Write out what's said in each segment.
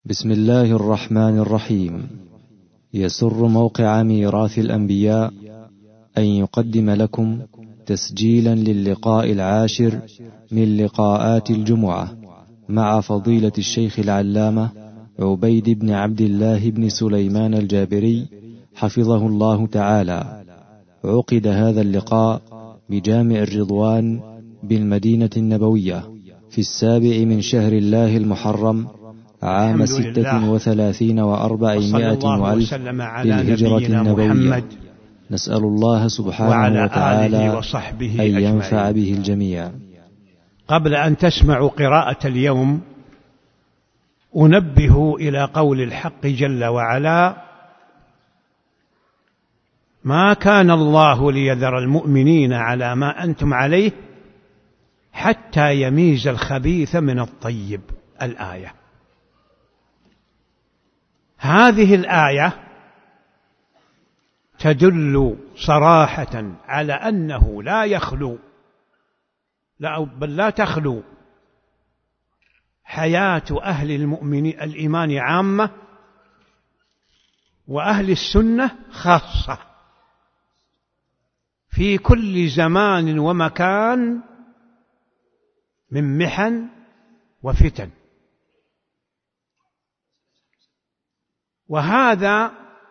بسم الله الرحمن الرحيم. يسر موقع ميراث الأنبياء أن يقدم لكم تسجيلا للقاء العاشر من لقاءات الجمعة مع فضيلة الشيخ العلامة عبيد بن عبد الله بن سليمان الجابري حفظه الله تعالى. عقد هذا اللقاء بجامع الرضوان بالمدينة النبوية في 7 من شهر الله المحرم عام 36 و400 ألف للهجرة النبوية. نسأل الله سبحانه وتعالى أن ينفع به الجميع. قبل أن تسمعوا قراءة اليوم أنبه إلى قول الحق جل وعلا: ما كان الله ليذر المؤمنين على ما أنتم عليه حتى يميز الخبيث من الطيب. الآية هذه الآية تدل صراحة على أنه لا يخلو بل لا تخلو حياة أهل المؤمنين الإيمان عامة وأهل السنة خاصة في كل زمان ومكان من محن وفتن، وهذا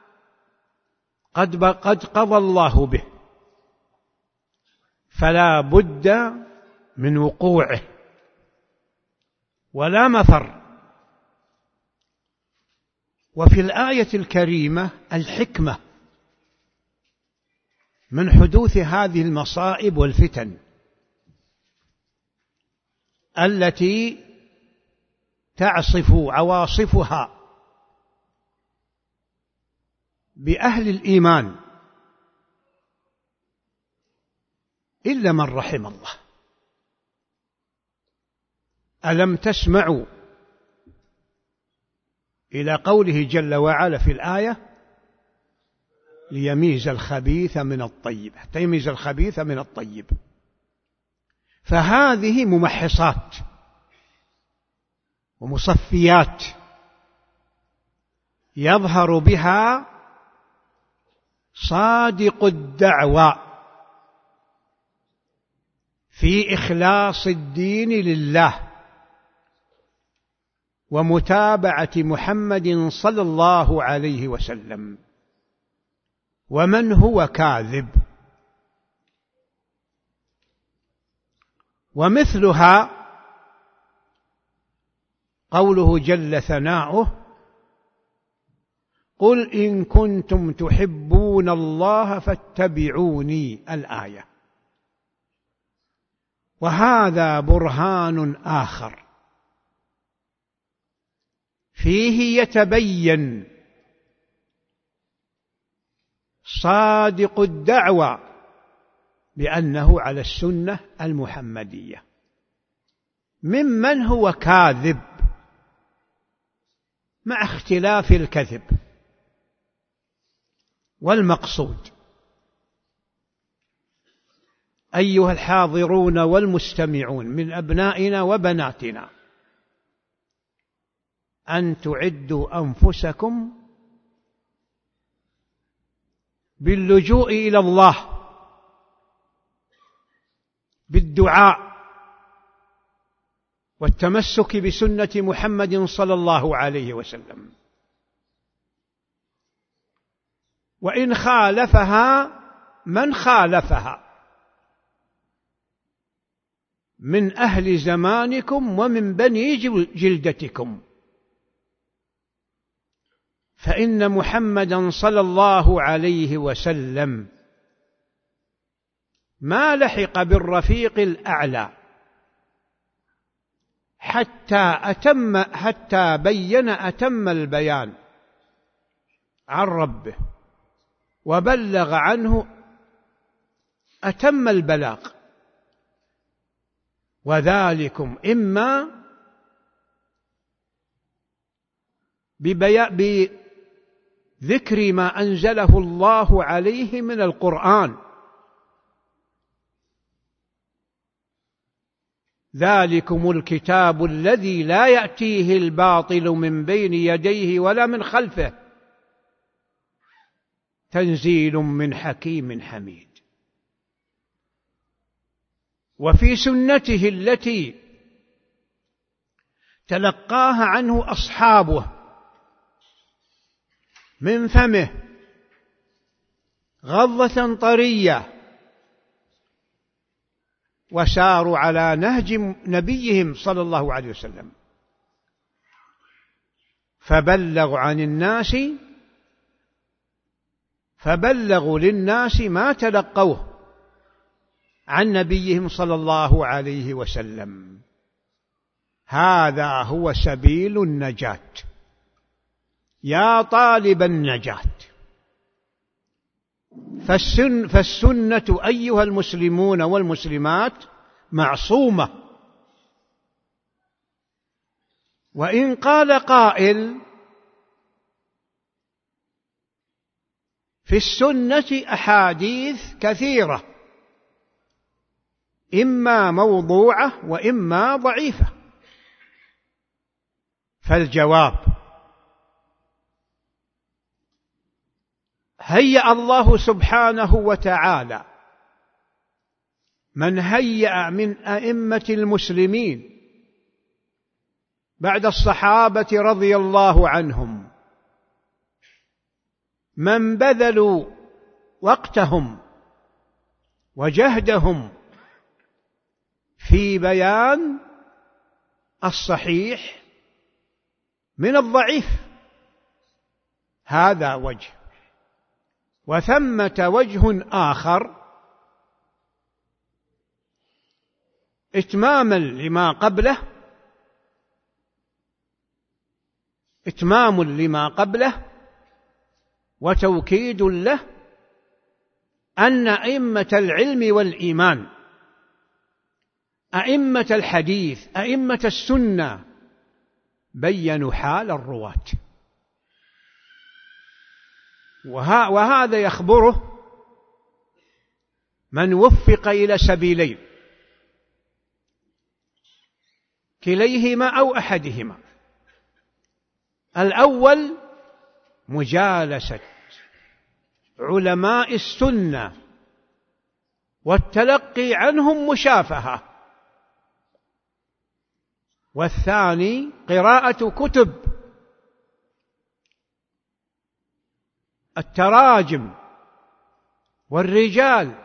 قد قضى الله به، فلا بد من وقوعه ولا مفر. وفي الآية الكريمة الحكمة من حدوث هذه المصائب والفتن التي تعصف عواصفها بأهل الإيمان إلا من رحم الله. ألم تسمعوا إلى قوله جل وعلا في الآية: ليميز الخبيث من الطيب، حتى يميز الخبيث من الطيب. فهذه ممحصات ومصفيات يظهر بها صادق الدعوى في إخلاص الدين لله ومتابعة محمد صلى الله عليه وسلم، ومن هو كاذب. ومثلها قوله جل ثناؤه: قل إن كنتم تحبون الله فاتبعوني. الآية. وهذا برهان آخر فيه يتبين صادق الدعوة بأنه على السنة المحمدية ممن هو كاذب، مع اختلاف الكذب. والمقصود أيها الحاضرون والمستمعون من أبنائنا وبناتنا أن تعدوا أنفسكم باللجوء إلى الله بالدعاء والتمسك بسنة محمد صلى الله عليه وسلم، وإن خالفها من خالفها من أهل زمانكم ومن بني جلدتكم، فإن محمدا صلى الله عليه وسلم ما لحق بالرفيق الأعلى حتى بين أتم البيان عن ربه وبلغ عنه أتم البلاغ، وذلكم إما بذكر ما أنزله الله عليه من القرآن ذلكم الكتاب الذي لا يأتيه الباطل من بين يديه ولا من خلفه تنزيل من حكيم حميد. وفي سنته التي تلقاها عنه أصحابه من فمه غضة طرية، وساروا على نهج نبيهم صلى الله عليه وسلم، فبلغوا للناس ما تلقوه عن نبيهم صلى الله عليه وسلم. هذا هو سبيل النجاة يا طالب النجاة. فالسنة أيها المسلمون والمسلمات معصومة. وإن قال قائل في السنة أحاديث كثيرة إما موضوعة وإما ضعيفة، فالجواب: هيأ الله سبحانه وتعالى من هيأ من أئمة المسلمين بعد الصحابة رضي الله عنهم، من بذلوا وقتهم وجهدهم في بيان الصحيح من الضعيف. هذا وجه. وثمة وجه آخر إتمام لما قبله وتوكيد له، أن أئمة العلم والإيمان، أئمة الحديث، أئمة السنة، بيّنوا حال الرواة. وهذا يخبره من وفق إلى سبيلين، كليهما أو أحدهما. الأول مجالسة علماء السنة والتلقي عنهم مشافهة، والثاني قراءة كتب التراجم والرجال،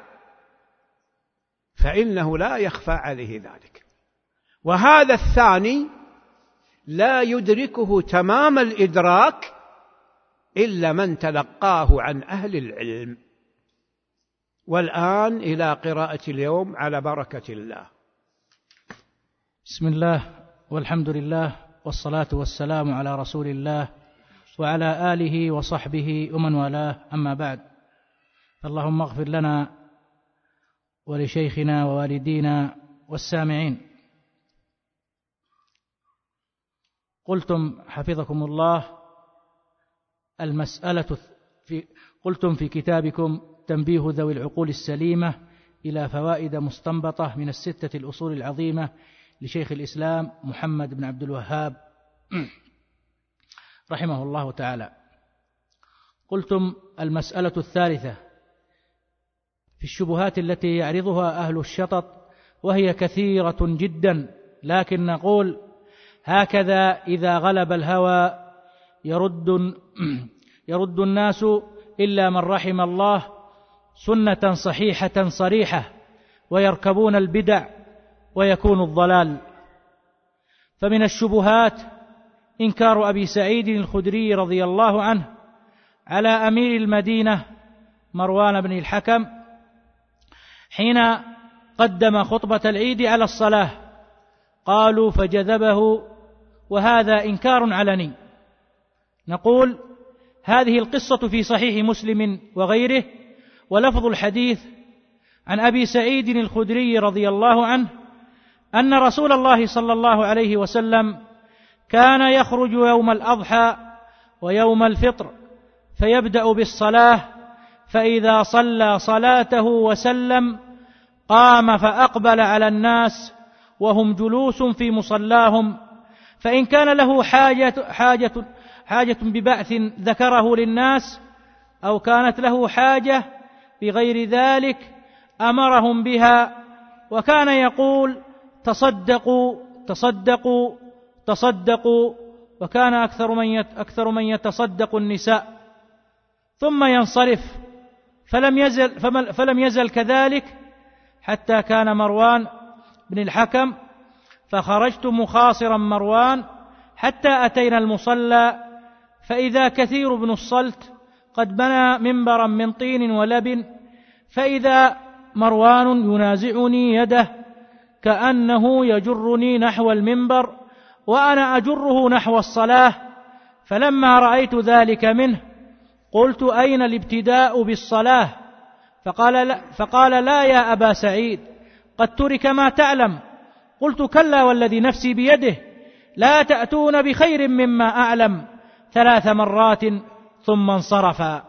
فإنه لا يخفى عليه ذلك. وهذا الثاني لا يدركه تمام الإدراك إلا من تلقاه عن أهل العلم. والآن إلى قراءة اليوم على بركة الله. بسم الله والحمد لله والصلاة والسلام على رسول الله وعلى آله وصحبه ومن والاه، أما بعد، اللهم اغفر لنا ولشيخنا ووالدينا والسامعين. قلتم حفظكم الله قلتم في كتابكم تنبيه ذوي العقول السليمة إلى فوائد مستنبطة من الستة الأصول العظيمة لشيخ الإسلام محمد بن عبد الوهاب رحمه الله تعالى. قلتم المسألة الثالثة في الشبهات التي يعرضها أهل الشطط، وهي كثيرة جدا، لكن نقول هكذا: إذا غلب الهوى يرد الناس إلا من رحم الله سنة صحيحة صريحة، ويركبون البدع ويكون الضلال. فمن الشبهات إنكار أبي سعيد الخدري رضي الله عنه على أمير المدينة مروان بن الحكم حين قدم خطبة العيد على الصلاة، قالوا فجذبه، وهذا إنكار علني. نقول هذه القصة في صحيح مسلم وغيره، ولفظ الحديث عن أبي سعيد الخدري رضي الله عنه أن رسول الله صلى الله عليه وسلم كان يخرج يوم الأضحى ويوم الفطر فيبدأ بالصلاة، فإذا صلى صلاته وسلم قام فأقبل على الناس وهم جلوس في مصلاهم، فإن كان له حاجة ببعث ذكره للناس، أو كانت له حاجة بغير ذلك أمرهم بها، وكان يقول تصدقوا تصدقوا تصدقوا، وكان أكثر من يتصدق النساء، ثم ينصرف، فلم يزل كذلك حتى كان مروان بن الحكم، فخرجت مخاصرا مروان حتى أتينا المصلى، فإذا كثير بن الصلت قد بنى منبرا من طين ولبن، فإذا مروان ينازعني يده كأنه يجرني نحو المنبر وأنا أجره نحو الصلاة، فلما رأيت ذلك منه قلت أين الابتداء بالصلاة؟ فقال لا يا أبا سعيد، قد ترك ما تعلم. قلت كلا والذي نفسي بيده، لا تأتون بخير مما أعلم، 3 مرات ثم انصرفا.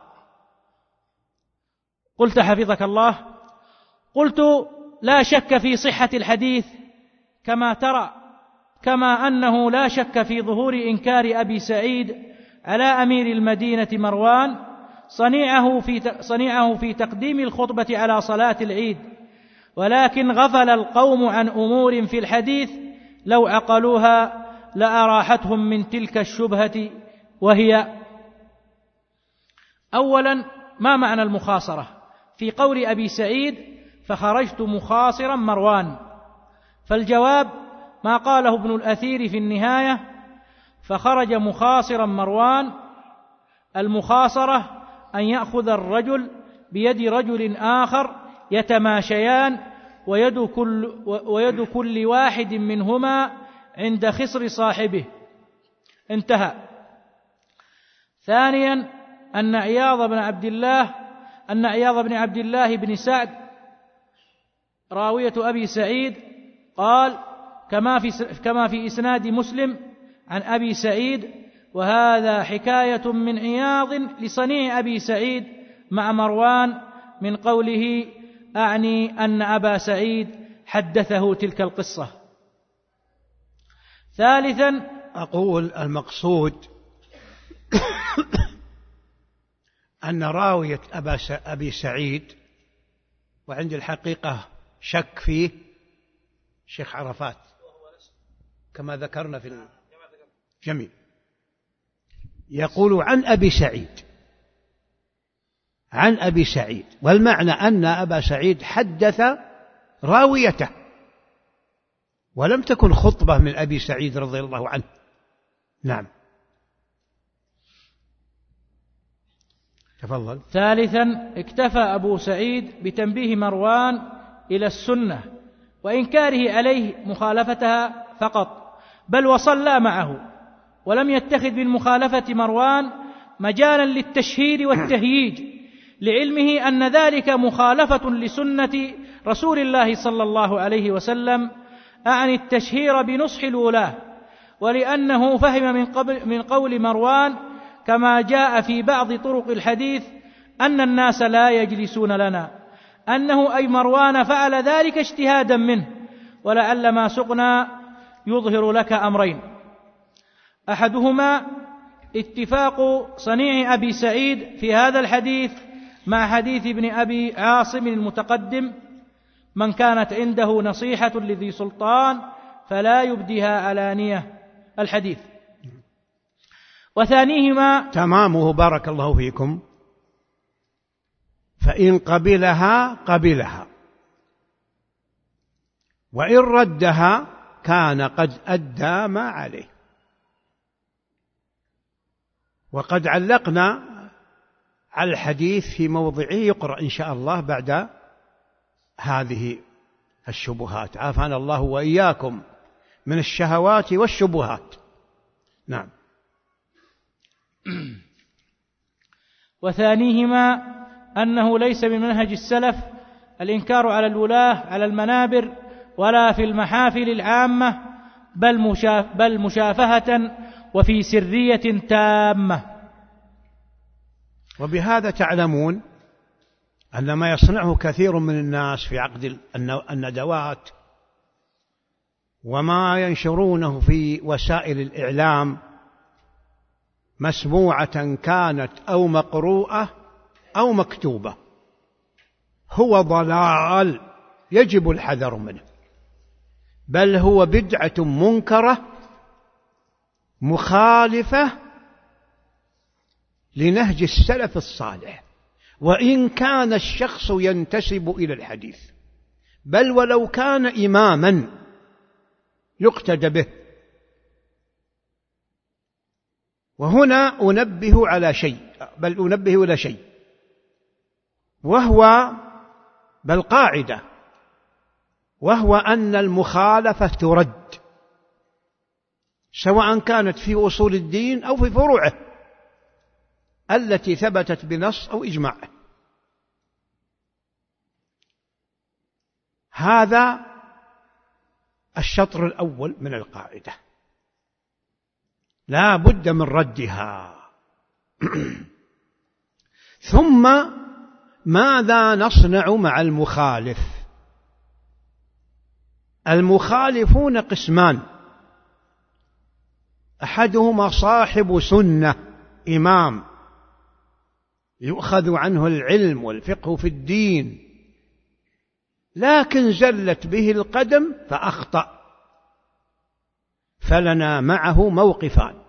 قلت حفظك الله، قلت لا شك في صحة الحديث كما ترى، كما أنه لا شك في ظهور إنكار أبي سعيد على أمير المدينة مروان صنيعه في تقديم الخطبة على صلاة العيد، ولكن غفل القوم عن أمور في الحديث لو عقلوها لأراحتهم من تلك الشبهة، وهي: أولا، ما معنى المخاصرة؟ في قول أبي سعيد فخرجت مخاصرا مروان، فالجواب ما قاله ابن الأثير في النهاية: فخرج مخاصرا مروان. المخاصرة أن يأخذ الرجل بيد رجل آخر يتماشيان، ويد كل واحد منهما عند خصر صاحبه. انتهى. ثانيا، أن عياض بن عبد الله بن سعد راوية أبي سعيد قال كما في إسناد مسلم عن أبي سعيد، وهذا حكاية من عياض لصنيع أبي سعيد مع مروان من قوله: أعني أن أبا سعيد حدثه تلك القصة. ثالثا، أقول المقصود أن راوية أبي سعيد، وعند الحقيقة شك فيه شيخ عرفات كما ذكرنا في جميل، يقول عن أبي سعيد، والمعنى أن أبا سعيد حدث راويته، ولم تكن خطبة من أبي سعيد رضي الله عنه. نعم، تفضل. ثالثا، اكتفى أبو سعيد بتنبيه مروان إلى السنة وإنكاره عليه مخالفتها فقط، بل وصلى معه، ولم يتخذ بالمخالفة مروان مجالا للتشهير والتهييج، لعلمه أن ذلك مخالفة لسنة رسول الله صلى الله عليه وسلم، أعني التشهير بنصح الولاة، ولأنه فهم من قول مروان كما جاء في بعض طرق الحديث أن الناس لا يجلسون لنا، أنه أي مروان فعل ذلك اجتهادا منه، ولعل ما سقنا يظهر لك أمرين: أحدهما اتفاق صنيع أبي سعيد في هذا الحديث مع حديث ابن أبي عاصم المتقدم: من كانت عنده نصيحة لذي سلطان فلا يبديها علانية، الحديث. وثانيهما تمامه بارك الله فيكم: فإن قبلها وإن ردها كان قد أدى ما عليه. وقد علقنا على الحديث في موضعه يقرأ إن شاء الله بعد هذه الشبهات، عافانا الله وإياكم من الشهوات والشبهات. نعم. وثانيهما أنه ليس من منهج السلف الإنكار على الولاة على المنابر ولا في المحافل العامة، بل مشافهة وفي سرية تامة. وبهذا تعلمون أن ما يصنعه كثير من الناس في عقد الندوات وما ينشرونه في وسائل الإعلام مسموعة كانت أو مقروءة أو مكتوبة هو ضلال يجب الحذر منه، بل هو بدعة منكرة مخالفة لنهج السلف الصالح، وإن كان الشخص ينتسب إلى الحديث، بل ولو كان إماما يقتدى به. وهنا أنبه على شيء، بل أنبه إلى شيء، وهو بل قاعدة، وهو أن المخالفة ترد، سواء كانت في أصول الدين أو في فروعه التي ثبتت بنص أو إجماع. هذا الشطر الأول من القاعدة، لا بد من ردها. ثم ماذا نصنع مع المخالف؟ المخالفون قسمان، أحدهما صاحب سنة إمام يؤخذ عنه العلم والفقه في الدين، لكن زلت به القدم فأخطأ، فلنا معه موقفان.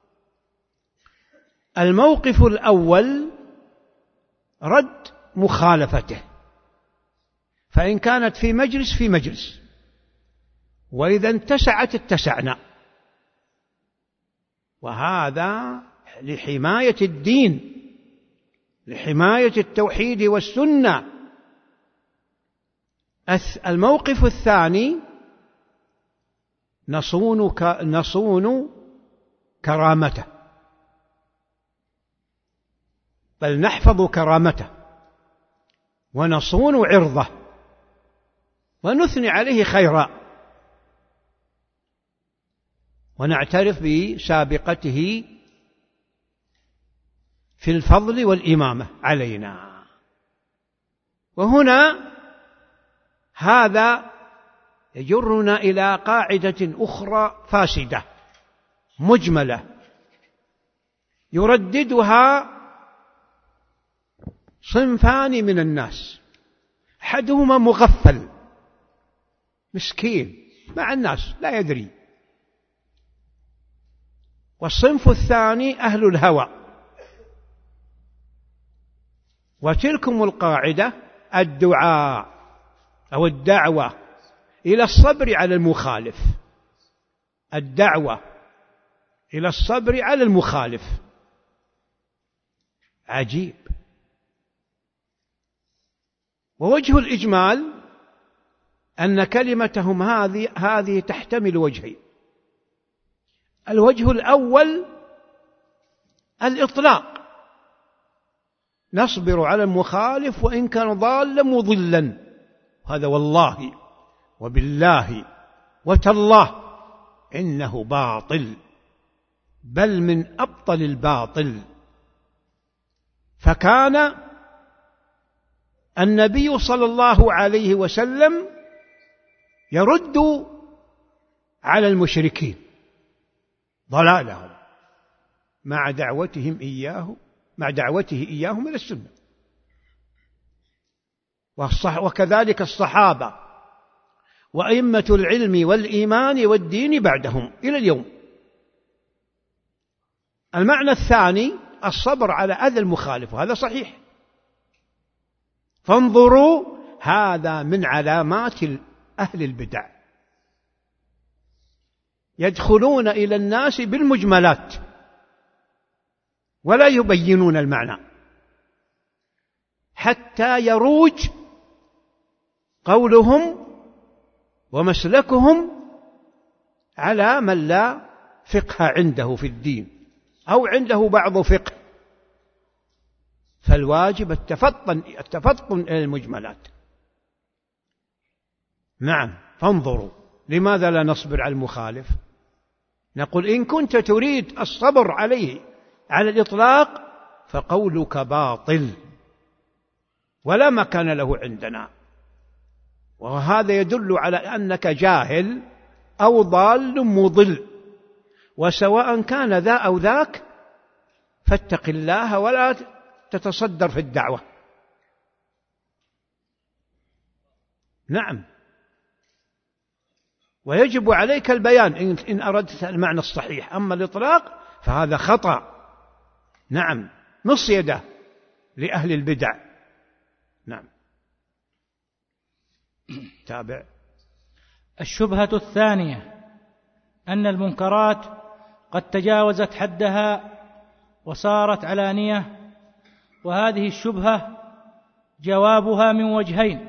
الموقف الأول رد مخالفته، فإن كانت في مجلس في مجلس، وإذا اتسعت اتسعنا، وهذا لحماية الدين، لحماية التوحيد والسنة. الموقف الثاني نصون كرامته، بل نحفظ كرامته ونصون عرضه ونثني عليه خيرا، ونعترف بسابقته في الفضل والإمامة علينا. وهنا هذا يجرنا إلى قاعدة أخرى فاسدة مجملة يرددها صنفان من الناس، أحدهما مغفل مسكين مع الناس لا يدري، والصنف الثاني أهل الهوى. وتلكم القاعدة الدعاء أو الدعوة إلى الصبر على المخالف، الدعوة إلى الصبر على المخالف. عجيب. ووجه الإجمال أن كلمتهم هذه تحتمل وجهين. الوجه الأول الإطلاق، نصبر على المخالف وإن كان ضالا مضلا، هذا والله وبالله وتالله إنه باطل، بل من أبطل الباطل. فكان النبي صلى الله عليه وسلم يرد على المشركين ضلالهم مع دعوته إياهم إلى السنة، وكذلك الصحابة وأئمة العلم والإيمان والدين بعدهم إلى اليوم. المعنى الثاني الصبر على أذى المخالف، وهذا صحيح. فانظروا، هذا من علامات أهل البدع، يدخلون إلى الناس بالمجملات ولا يبينون المعنى حتى يروج قولهم ومسلكهم على من لا فقه عنده في الدين أو عنده بعض فقه. فالواجب التفطن إلى المجملات. نعم، فانظروا، لماذا لا نصبر على المخالف؟ نقول إن كنت تريد الصبر عليه على الإطلاق فقولك باطل ولا مكان له عندنا، وهذا يدل على أنك جاهل أو ضال مضل، وسواء كان ذا أو ذاك فاتق الله ولا تتصدر في الدعوة. نعم، ويجب عليك البيان إن أردت المعنى الصحيح، أما الإطلاق فهذا خطأ. نعم، نص يده لأهل البدع. نعم. تابع. الشبهة الثانية أن المنكرات قد تجاوزت حدها وصارت علانية، وهذه الشبهة جوابها من وجهين: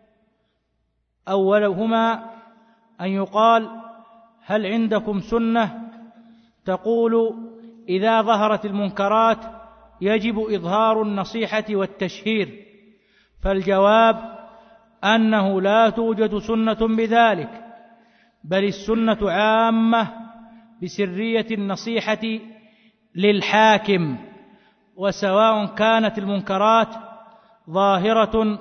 أولهما أن يقال: هل عندكم سنة تقول إذا ظهرت المنكرات يجب إظهار النصيحة والتشهير؟ فالجواب أنه لا توجد سنة بذلك، بل السنة عامة بسرية النصيحة للحاكم، وسواء كانت المنكرات ظاهرة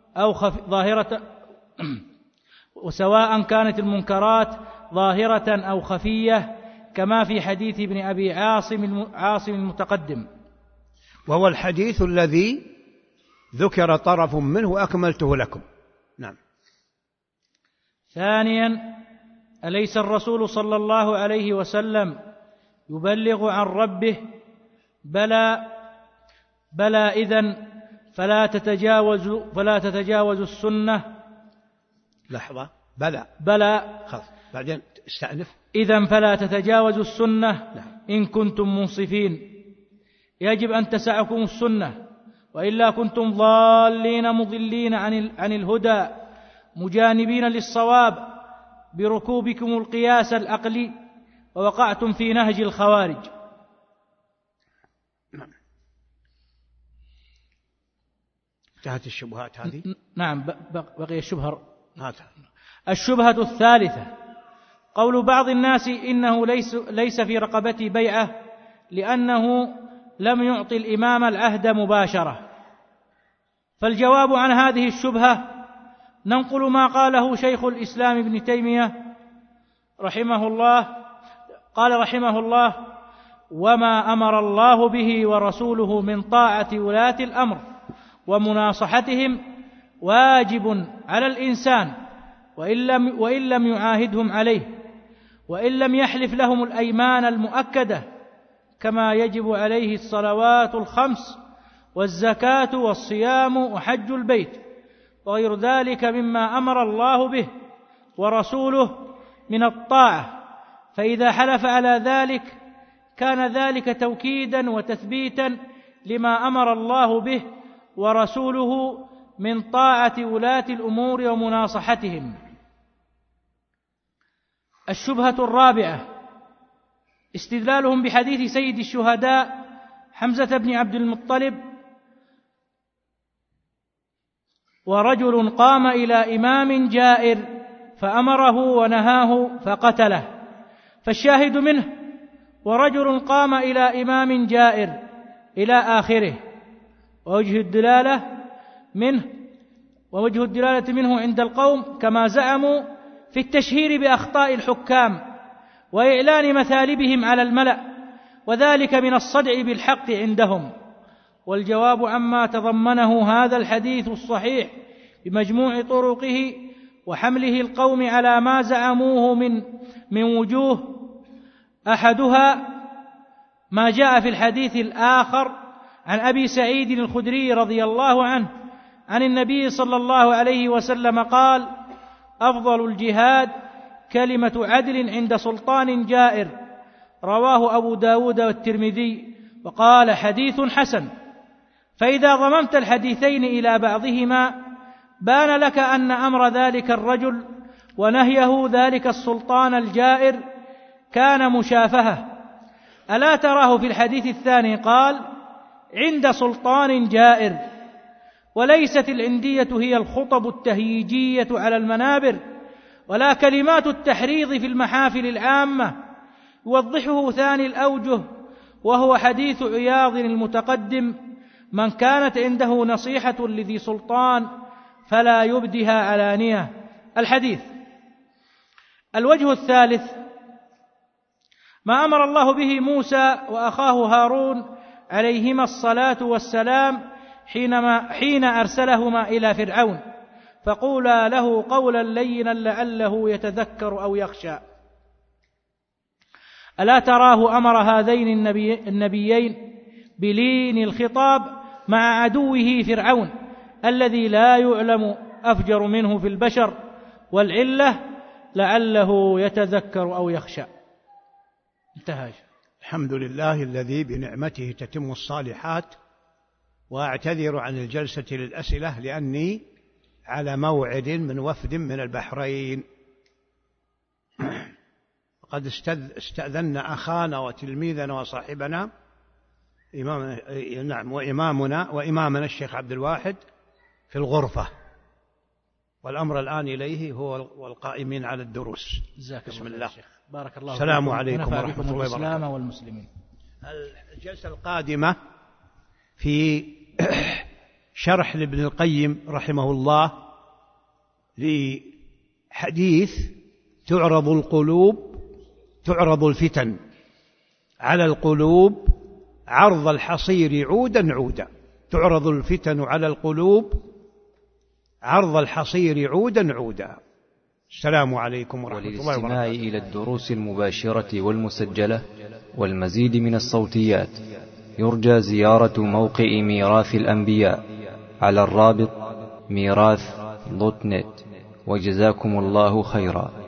أو خفية، كما في حديث ابن أبي عاصم المتقدم، وهو الحديث الذي ذكر طرف منه أكملته لكم. نعم. ثانيا: أليس الرسول صلى الله عليه وسلم يبلغ عن ربه؟ بلى إذن فلا تتجاوز السنة. لحظة. بلى خلاص، بعدين استأنف. إذن فلا تتجاوز السنة إن كنتم منصفين. يجب أن تسعكم السنة، وإلا كنتم ضالين مضلين عن الهدى، مجانبين للصواب بركوبكم القياس العقلي، ووقعتم في نهج الخوارج. انتهت الشبهات هذه؟ نعم، بقي الشبهة الثالثة: قول بعض الناس إنه ليس في رقبتي بيعة لأنه لم يعطي الإمام العهد مباشرة. فالجواب عن هذه الشبهة ننقل ما قاله شيخ الإسلام ابن تيمية رحمه الله، قال رحمه الله: وما أمر الله به ورسوله من طاعة ولاة الأمر ومناصحتهم واجب على الإنسان، وإن لم يعاهدهم عليه، وإن لم يحلف لهم الأيمان المؤكدة، كما يجب عليه الصلوات الخمس والزكاة والصيام وحج البيت وغير ذلك مما أمر الله به ورسوله من الطاعة. فإذا حلف على ذلك كان ذلك توكيدا وتثبيتا لما أمر الله به ورسوله من طاعة ولاة الأمور ومناصحتهم. الشبهة الرابعة: استدلالهم بحديث سيد الشهداء حمزة بن عبد المطلب: ورجل قام إلى إمام جائر فأمره ونهاه فقتله. فالشاهد منه: ورجل قام إلى إمام جائر إلى آخره. ووجه الدلالة منه عند القوم كما زعموا في التشهير بأخطاء الحكام وإعلان مثالبهم على الملأ، وذلك من الصدع بالحق عندهم. والجواب عما تضمنه هذا الحديث الصحيح بمجموع طرقه وحمله القوم على ما زعموه من وجوه: أحدها ما جاء في الحديث الآخر عن أبي سعيد الخدري رضي الله عنه عن النبي صلى الله عليه وسلم قال: أفضل الجهاد كلمة عدل عند سلطان جائر. رواه أبو داود والترمذي، وقال: حديث حسن. فإذا ضممت الحديثين إلى بعضهما بان لك أن أمر ذلك الرجل ونهيه ذلك السلطان الجائر كان مشافهة. ألا تراه في الحديث الثاني قال: عند سلطان جائر. وليست العندية هي الخطب التهييجية على المنابر، ولا كلمات التحريض في المحافل العامة. يوضحه ثاني الأوجه، وهو حديث عياض المتقدم: من كانت عنده نصيحة لذي سلطان فلا يبدها علانية. الحديث. الوجه الثالث ما أمر الله به موسى وأخاه هارون عليهما الصلاة والسلام حين أرسلهما إلى فرعون، فقولا له قولا لينا لعله يتذكر أو يخشى. ألا تراه أمر هذين النبيين بلين الخطاب مع عدوه فرعون الذي لا يعلم أفجر منه في البشر، والعلة لعله يتذكر أو يخشى. انتهى. الحمد لله الذي بنعمته تتم الصالحات، وأعتذر عن الجلسة للأسئلة لأني على موعد من وفد من البحرين. قد استأذنا أخانا وتلميذنا وصاحبنا وإمامنا الشيخ عبد الواحد في الغرفة، والأمر الآن إليه هو والقائمين على الدروس. بسم الله. بارك الله فيكم. السلام عليكم ورحمة الله وبركاته. الإسلام والمسلمين. الجلسة القادمة في شرح لابن القيم رحمه الله لحديث تعرض الفتن على القلوب عرض الحصير عودا عودا. تعرض الفتن على القلوب عرض الحصير عودا عودا. السلام عليكم ورحمة الله وبركاته. وللاستماع إلى الدروس المباشرة والمسجلة والمزيد من الصوتيات يرجى زيارة موقع ميراث الأنبياء على الرابط ميراث.net. وجزاكم الله خيرا.